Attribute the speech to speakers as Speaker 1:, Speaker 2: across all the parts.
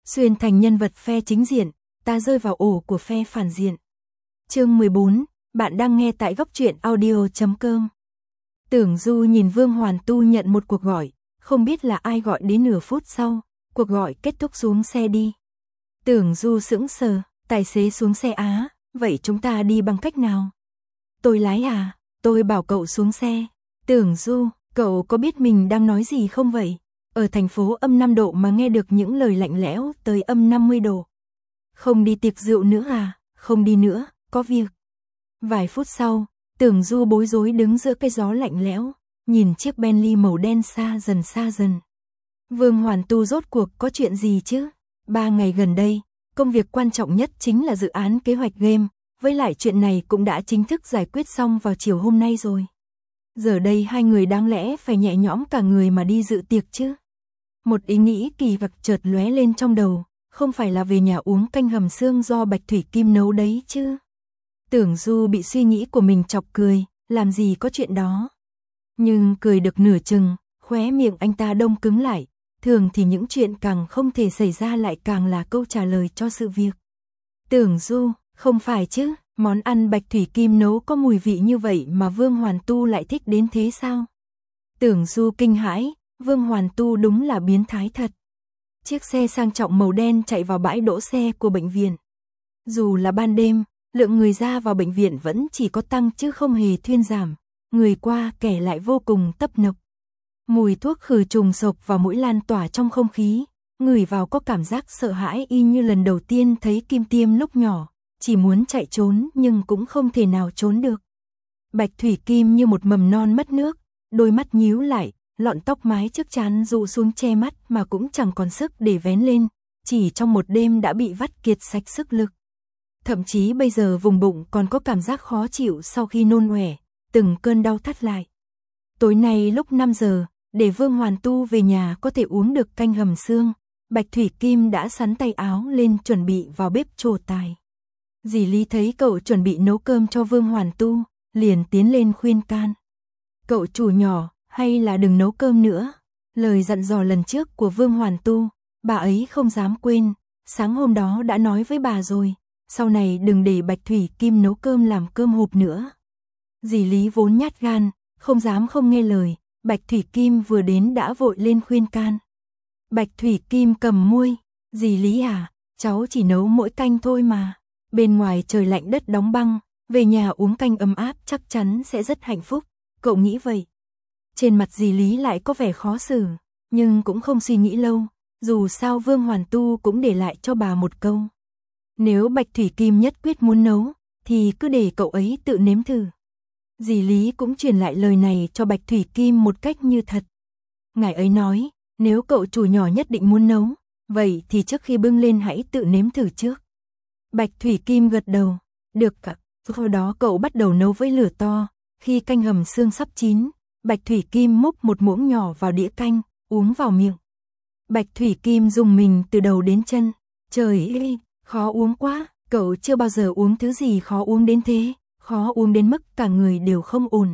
Speaker 1: Xuyên thành nhân vật phe chính diện, ta rơi vào ổ của phe phản diện. Chương 14, bạn đang nghe tại góc truyện audio.com. Tưởng Du nhìn Vương Hoàn Tu nhận một cuộc gọi, không biết là ai gọi đến nửa phút sau, cuộc gọi kết thúc xuống xe đi. Tưởng Du sững sờ, tài xế xuống xe á, vậy chúng ta đi bằng cách nào? Tôi lái à, tôi bảo cậu xuống xe. Tưởng Du, cậu có biết mình đang nói gì không vậy? Ở thành phố âm 5 độ mà nghe được những lời lạnh lẽo tới âm 50 độ. Không đi tiệc rượu nữa à? Không đi nữa, có việc. Vài phút sau, Tưởng Du bối rối đứng giữa cái gió lạnh lẽo, nhìn chiếc Bentley màu đen xa dần. Vương Hoàn Tu rốt cuộc có chuyện gì chứ? 3 ngày gần đây, công việc quan trọng nhất chính là dự án kế hoạch game, với lại chuyện này cũng đã chính thức giải quyết xong vào chiều hôm nay rồi. Giờ đây hai người đáng lẽ phải nhẹ nhõm cả người mà đi dự tiệc chứ. Một ý nghĩ kỳ vặc chợt lóe lên trong đầu, không phải là về nhà uống canh hầm xương do Bạch Thủy Kim nấu đấy chứ. Tưởng Du bị suy nghĩ của mình chọc cười, làm gì có chuyện đó. Nhưng cười được nửa chừng, khóe miệng anh ta đông cứng lại, thường thì những chuyện càng không thể xảy ra lại càng là câu trả lời cho sự việc. Tưởng Du, không phải chứ, món ăn Bạch Thủy Kim nấu có mùi vị như vậy mà Vương Hoàn Tu lại thích đến thế sao? Tưởng Du kinh hãi, Vương Hoàn Tu đúng là biến thái thật. Chiếc xe sang trọng màu đen chạy vào bãi đỗ xe của bệnh viện. Dù là ban đêm, lượng người ra vào bệnh viện vẫn chỉ có tăng chứ không hề thuyên giảm, người qua kẻ lại vô cùng tấp nập. Mùi thuốc khử trùng xộc vào mũi lan tỏa trong không khí, ngửi vào có cảm giác sợ hãi y như lần đầu tiên thấy kim tiêm lúc nhỏ, chỉ muốn chạy trốn nhưng cũng không thể nào trốn được. Bạch Thủy Kim như một mầm non mất nước, đôi mắt nhíu lại, lọn tóc mái trước trán rụ xuống che mắt mà cũng chẳng còn sức để vén lên, chỉ trong một đêm đã bị vắt kiệt sạch sức lực. Thậm chí bây giờ vùng bụng còn có cảm giác khó chịu sau khi nôn ọe, từng cơn đau thắt lại. Tối nay lúc 5 giờ, để Vương Hoàn Tu về nhà có thể uống được canh hầm xương, Bạch Thủy Kim đã sắn tay áo lên chuẩn bị vào bếp trổ tài. Dì Lý thấy cậu chuẩn bị nấu cơm cho Vương Hoàn Tu, liền tiến lên khuyên can. Cậu chủ nhỏ, hay là đừng nấu cơm nữa. Lời dặn dò lần trước của Vương Hoàn Tu, bà ấy không dám quên, sáng hôm đó đã nói với bà rồi, sau này đừng để Bạch Thủy Kim nấu cơm làm cơm hộp nữa. Dì Lý vốn nhát gan, không dám không nghe lời, Bạch Thủy Kim vừa đến đã vội lên khuyên can. Bạch Thủy Kim cầm môi, dì Lý à, cháu chỉ nấu mỗi canh thôi mà. Bên ngoài trời lạnh đất đóng băng, về nhà uống canh ấm áp chắc chắn sẽ rất hạnh phúc, cậu nghĩ vậy. Trên mặt dì Lý lại có vẻ khó xử, nhưng cũng không suy nghĩ lâu, dù sao Vương Hoàn Tu cũng để lại cho bà một câu. Nếu Bạch Thủy Kim nhất quyết muốn nấu, thì cứ để cậu ấy tự nếm thử. Dì Lý cũng truyền lại lời này cho Bạch Thủy Kim một cách như thật. Ngài ấy nói, nếu cậu chủ nhỏ nhất định muốn nấu, vậy thì trước khi bưng lên hãy tự nếm thử trước. Bạch Thủy Kim gật đầu, được ạ. Sau đó cậu bắt đầu nấu với lửa to, khi canh hầm xương sắp chín, Bạch Thủy Kim múc một muỗng nhỏ vào đĩa canh, uống vào miệng. Bạch Thủy Kim rùng mình từ đầu đến chân, trời ơi, khó uống quá, cậu chưa bao giờ uống thứ gì khó uống đến thế, khó uống đến mức cả người đều không ổn.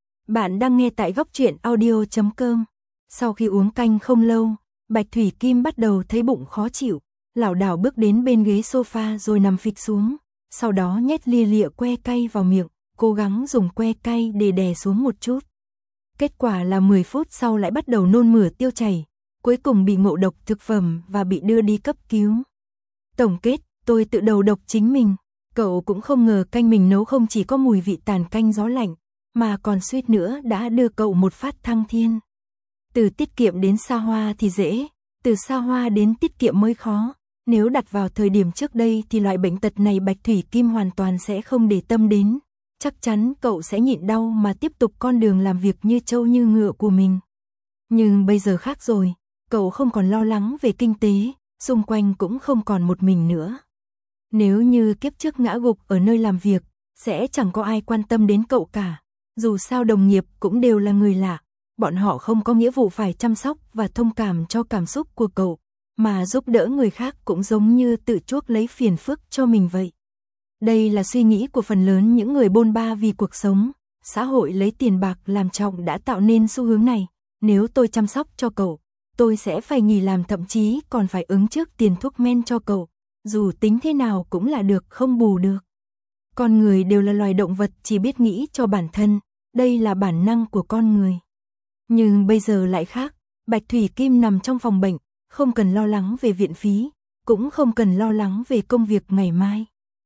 Speaker 1: Bạn đang nghe tại góc truyện audio.com. Sau khi uống canh không lâu, Bạch Thủy Kim bắt đầu thấy bụng khó chịu, lảo đảo bước đến bên ghế sofa rồi nằm phịch xuống, sau đó nhét lia lịa que cay vào miệng, cố gắng dùng que cay để đè xuống một chút. Kết quả là 10 phút sau lại bắt đầu nôn mửa tiêu chảy, cuối cùng bị ngộ độc thực phẩm và bị đưa đi cấp cứu. Tổng kết, tôi tự đầu độc chính mình, cậu cũng không ngờ canh mình nấu không chỉ có mùi vị tàn canh gió lạnh, mà còn suýt nữa đã đưa cậu một phát thăng thiên. Từ tiết kiệm đến xa hoa thì dễ, từ xa hoa đến tiết kiệm mới khó. Nếu đặt vào thời điểm trước đây thì loại bệnh tật này Bạch Thủy Kim hoàn toàn sẽ không để tâm đến. Chắc chắn cậu sẽ nhịn đau mà tiếp tục con đường làm việc như trâu như ngựa của mình. Nhưng bây giờ khác rồi, cậu không còn lo lắng về kinh tế, xung quanh cũng không còn một mình nữa. Nếu như kiếp trước ngã gục ở nơi làm việc, sẽ chẳng có ai quan tâm đến cậu cả. Dù sao đồng nghiệp cũng đều là người lạ, bọn họ không có nghĩa vụ phải chăm sóc và thông cảm cho cảm xúc của cậu, mà giúp đỡ người khác cũng giống như tự chuốc lấy phiền phức cho mình vậy. Đây là suy nghĩ của phần lớn những người bôn ba vì cuộc sống, xã hội lấy tiền bạc làm trọng đã tạo nên xu hướng này. Nếu tôi chăm sóc cho cậu, tôi sẽ phải nghỉ làm, thậm chí còn phải ứng trước tiền thuốc men cho cậu, dù tính thế nào cũng là được không bù được. Con người đều là loài động vật chỉ biết nghĩ cho bản thân, đây là bản năng của con người. Nhưng bây giờ lại khác, Bạch Thủy Kim nằm trong phòng bệnh, không cần lo lắng về viện phí, cũng không cần lo lắng về công việc ngày mai.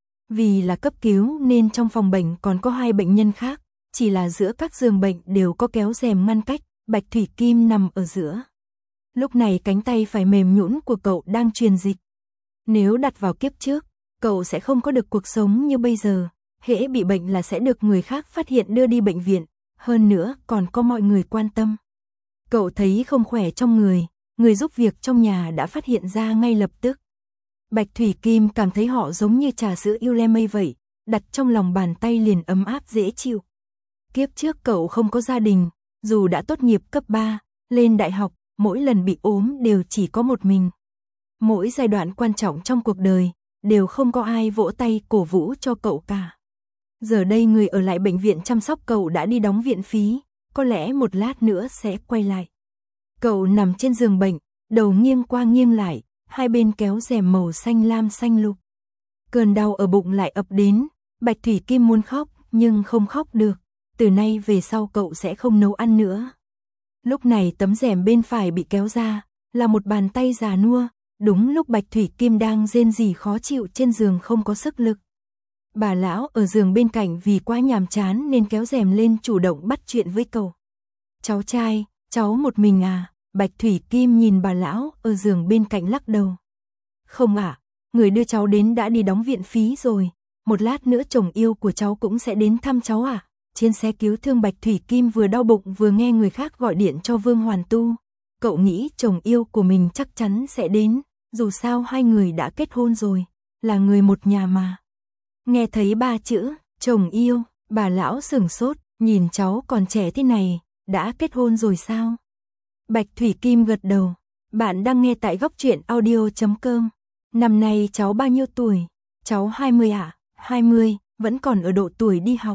Speaker 1: Vì là cấp cứu nên trong phòng bệnh còn có 2 bệnh nhân khác, chỉ là giữa các giường bệnh đều có kéo rèm ngăn cách, Bạch Thủy Kim nằm ở giữa. Lúc này cánh tay phải mềm nhũn của cậu đang truyền dịch. Nếu đặt vào kiếp trước, cậu sẽ không có được cuộc sống như bây giờ, hễ bị bệnh là sẽ được người khác phát hiện đưa đi bệnh viện, hơn nữa còn có mọi người quan tâm. Cậu thấy không khỏe trong người giúp việc trong nhà đã phát hiện ra ngay lập tức. Bạch Thủy Kim cảm thấy họ giống như trà sữa yêu le mây vậy, đặt trong lòng bàn tay liền ấm áp dễ chịu. Kiếp trước cậu không có gia đình, dù đã tốt nghiệp cấp 3, lên đại học, mỗi lần bị ốm đều chỉ có một mình. Mỗi giai đoạn quan trọng trong cuộc đời, đều không có ai vỗ tay cổ vũ cho cậu cả. Giờ đây người ở lại bệnh viện chăm sóc cậu đã đi đóng viện phí, có lẽ một lát nữa sẽ quay lại. Cậu nằm trên giường bệnh, đầu nghiêng qua nghiêng lại, hai bên kéo rèm màu xanh lam xanh lục. Cơn đau ở bụng lại ập đến, Bạch Thủy Kim muốn khóc, nhưng không khóc được. Từ nay về sau cậu sẽ không nấu ăn nữa. Lúc này tấm rèm bên phải bị kéo ra, là một bàn tay già nua, đúng lúc Bạch Thủy Kim đang rên rỉ khó chịu trên giường không có sức lực. Bà lão ở giường bên cạnh vì quá nhàm chán nên kéo rèm lên chủ động bắt chuyện với cậu. Cháu trai, cháu một mình à? Bạch Thủy Kim nhìn bà lão ở giường bên cạnh lắc đầu. Không ạ, người đưa cháu đến đã đi đóng viện phí rồi, một lát nữa chồng yêu của cháu cũng sẽ đến thăm cháu à? Trên xe cứu thương Bạch Thủy Kim vừa đau bụng vừa nghe người khác gọi điện cho Vương Hoàn Tu. Cậu nghĩ chồng yêu của mình chắc chắn sẽ đến, dù sao hai người đã kết hôn rồi, là người một nhà mà. Nghe thấy 3 chữ, chồng yêu, bà lão sửng sốt, nhìn cháu còn trẻ thế này, đã kết hôn rồi sao? Bạch Thủy Kim gật đầu, bạn đang nghe tại góc truyện audio.com. Năm nay cháu bao nhiêu tuổi? Cháu 20 ạ, 20, vẫn còn ở độ tuổi đi học.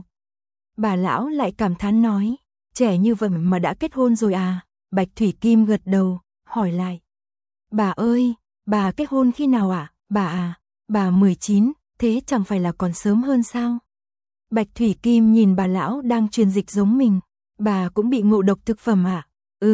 Speaker 1: Bà lão lại cảm thán nói, trẻ như vậy mà đã kết hôn rồi à? Bạch Thủy Kim gật đầu, hỏi lại. Bà ơi, bà kết hôn khi nào ạ? Bà à, bà 19, thế chẳng phải là còn sớm hơn sao? Bạch Thủy Kim nhìn bà lão đang truyền dịch giống mình. Bà cũng bị ngộ độc thực phẩm à?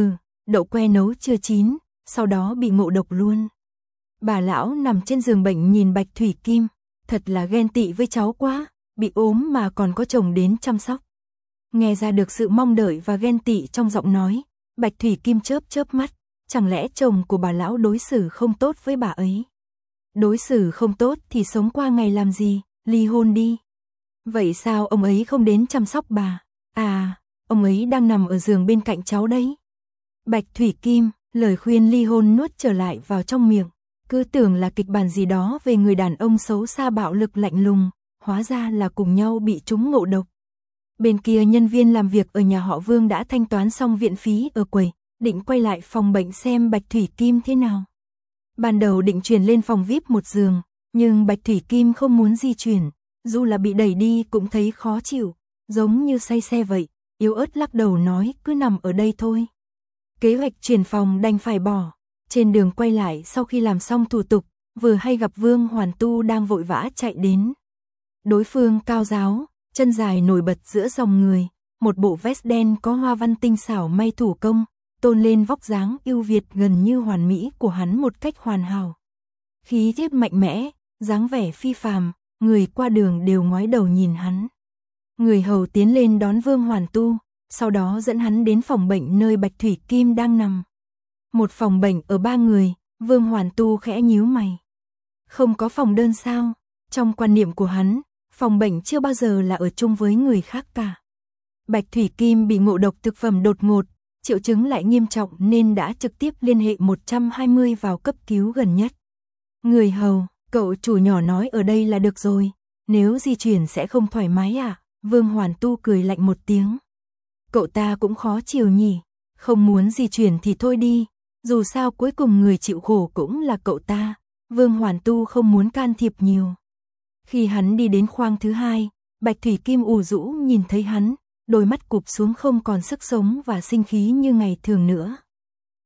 Speaker 1: Đậu que nấu chưa chín, sau đó bị ngộ độc luôn. Bà lão nằm trên giường bệnh nhìn Bạch Thủy Kim, thật là ghen tị với cháu quá, bị ốm mà còn có chồng đến chăm sóc. Nghe ra được sự mong đợi và ghen tị trong giọng nói, Bạch Thủy Kim chớp chớp mắt, chẳng lẽ chồng của bà lão đối xử không tốt với bà ấy? Đối xử không tốt thì sống qua ngày làm gì, ly hôn đi. Vậy sao ông ấy không đến chăm sóc bà? À, ông ấy đang nằm ở giường bên cạnh cháu đấy. Bạch Thủy Kim, lời khuyên ly hôn nuốt trở lại vào trong miệng, cứ tưởng là kịch bản gì đó về người đàn ông xấu xa bạo lực lạnh lùng, hóa ra là cùng nhau bị trúng ngộ độc. Bên kia nhân viên làm việc ở nhà họ Vương đã thanh toán xong viện phí ở quầy, định quay lại phòng bệnh xem Bạch Thủy Kim thế nào. Ban đầu định chuyển lên phòng VIP một giường, nhưng Bạch Thủy Kim không muốn di chuyển, dù là bị đẩy đi cũng thấy khó chịu, giống như say xe vậy, yếu ớt lắc đầu nói cứ nằm ở đây thôi. Kế hoạch chuyển phòng đành phải bỏ. Trên đường quay lại sau khi làm xong thủ tục, vừa hay gặp Vương Hoàn Tu đang vội vã chạy đến. Đối phương cao ráo, chân dài nổi bật giữa dòng người, một bộ vest đen có hoa văn tinh xảo may thủ công, tôn lên vóc dáng ưu việt gần như hoàn mỹ của hắn một cách hoàn hảo. Khí chất mạnh mẽ, dáng vẻ phi phàm, người qua đường đều ngoái đầu nhìn hắn. Người hầu tiến lên đón Vương Hoàn Tu, sau đó dẫn hắn đến phòng bệnh nơi Bạch Thủy Kim đang nằm. Một phòng bệnh ở 3 người, Vương Hoàn Tu khẽ nhíu mày. Không có phòng đơn sao? Trong quan niệm của hắn, phòng bệnh chưa bao giờ là ở chung với người khác cả. Bạch Thủy Kim bị ngộ độc thực phẩm đột ngột, triệu chứng lại nghiêm trọng nên đã trực tiếp liên hệ 120 vào cấp cứu gần nhất. Người hầu, cậu chủ nhỏ nói ở đây là được rồi, nếu di chuyển sẽ không thoải mái à? Vương Hoàn Tu cười lạnh một tiếng. Cậu ta cũng khó chịu nhỉ, không muốn di chuyển thì thôi đi, dù sao cuối cùng người chịu khổ cũng là cậu ta. Vương Hoàn Tu không muốn can thiệp nhiều. Khi hắn đi đến khoang thứ 2, Bạch Thủy Kim ủ rũ nhìn thấy hắn, đôi mắt cụp xuống không còn sức sống và sinh khí như ngày thường nữa.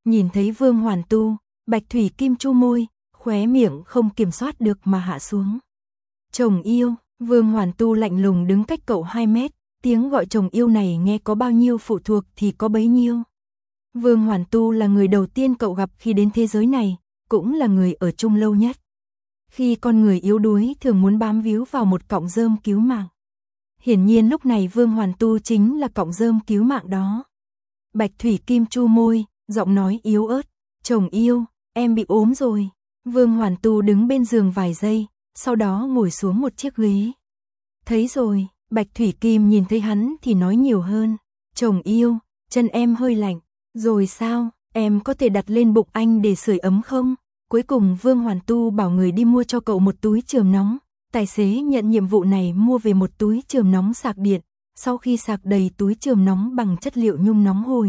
Speaker 1: Nhìn thấy Vương Hoàn Tu, Bạch Thủy Kim chu môi, khóe miệng không kiểm soát được mà hạ xuống. Chồng yêu, Vương Hoàn Tu lạnh lùng đứng cách cậu 2 mét, tiếng gọi chồng yêu này nghe có bao nhiêu phụ thuộc thì có bấy nhiêu. Vương Hoàn Tu là người đầu tiên cậu gặp khi đến thế giới này, cũng là người ở chung lâu nhất. Khi con người yếu đuối thường muốn bám víu vào một cọng rơm cứu mạng. Hiển nhiên lúc này Vương Hoàn Tu chính là cọng rơm cứu mạng đó. Bạch Thủy Kim chu môi, giọng nói yếu ớt, chồng yêu, em bị ốm rồi. Vương Hoàn Tu đứng bên giường vài giây, sau đó ngồi xuống một chiếc ghế. Thấy rồi, Bạch Thủy Kim nhìn thấy hắn thì nói nhiều hơn, chồng yêu, chân em hơi lạnh, rồi sao, em có thể đặt lên bụng anh để sưởi ấm không? Cuối cùng Vương Hoàn Tu bảo người đi mua cho cậu một túi chườm nóng. Tài xế nhận nhiệm vụ này mua về một túi chườm nóng sạc điện, sau khi sạc đầy túi chườm nóng bằng chất liệu nhung nóng hổi.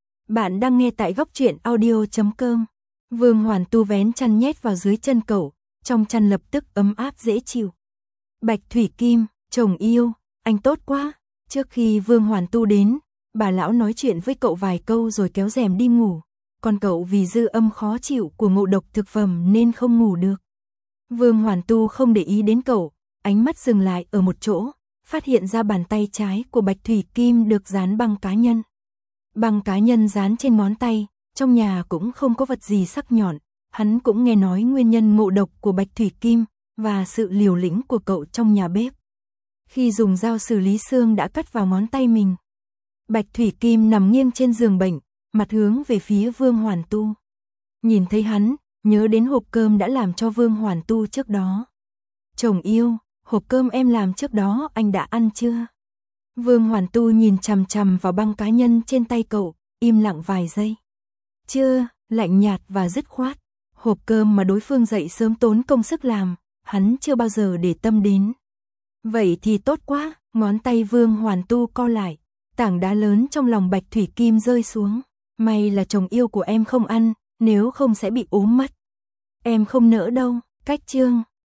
Speaker 1: Bạn đang nghe tại góc truyện audio.com. Vương Hoàn Tu vén chăn nhét vào dưới chân cậu, trong chăn lập tức ấm áp dễ chịu. Bạch Thủy Kim, chồng yêu, anh tốt quá. Trước khi Vương Hoàn Tu đến, bà lão nói chuyện với cậu vài câu rồi kéo rèm đi ngủ. Còn cậu vì dư âm khó chịu của ngộ độc thực phẩm nên không ngủ được. Vương Hoàn Tu không để ý đến cậu, ánh mắt dừng lại ở một chỗ, phát hiện ra bàn tay trái của Bạch Thủy Kim được dán băng cá nhân. Băng cá nhân dán trên ngón tay, trong nhà cũng không có vật gì sắc nhọn, hắn cũng nghe nói nguyên nhân ngộ độc của Bạch Thủy Kim và sự liều lĩnh của cậu trong nhà bếp. Khi dùng dao xử lý xương đã cắt vào ngón tay mình. Bạch Thủy Kim nằm nghiêng trên giường bệnh, mặt hướng về phía Vương Hoàn Tu. Nhìn thấy hắn, nhớ đến hộp cơm đã làm cho Vương Hoàn Tu trước đó. Chồng yêu, hộp cơm em làm trước đó anh đã ăn chưa? Vương Hoàn Tu nhìn chằm chằm vào băng cá nhân trên tay cậu, im lặng vài giây. Chưa, lạnh nhạt và dứt khoát. Hộp cơm mà đối phương dậy sớm tốn công sức làm, hắn chưa bao giờ để tâm đến. Vậy thì tốt quá, ngón tay Vương Hoàn Tu co lại, tảng đá lớn trong lòng Bạch Thủy Kim rơi xuống. May là chồng yêu của em không ăn, nếu không sẽ bị ốm mất. Em không nỡ đâu, cách chương.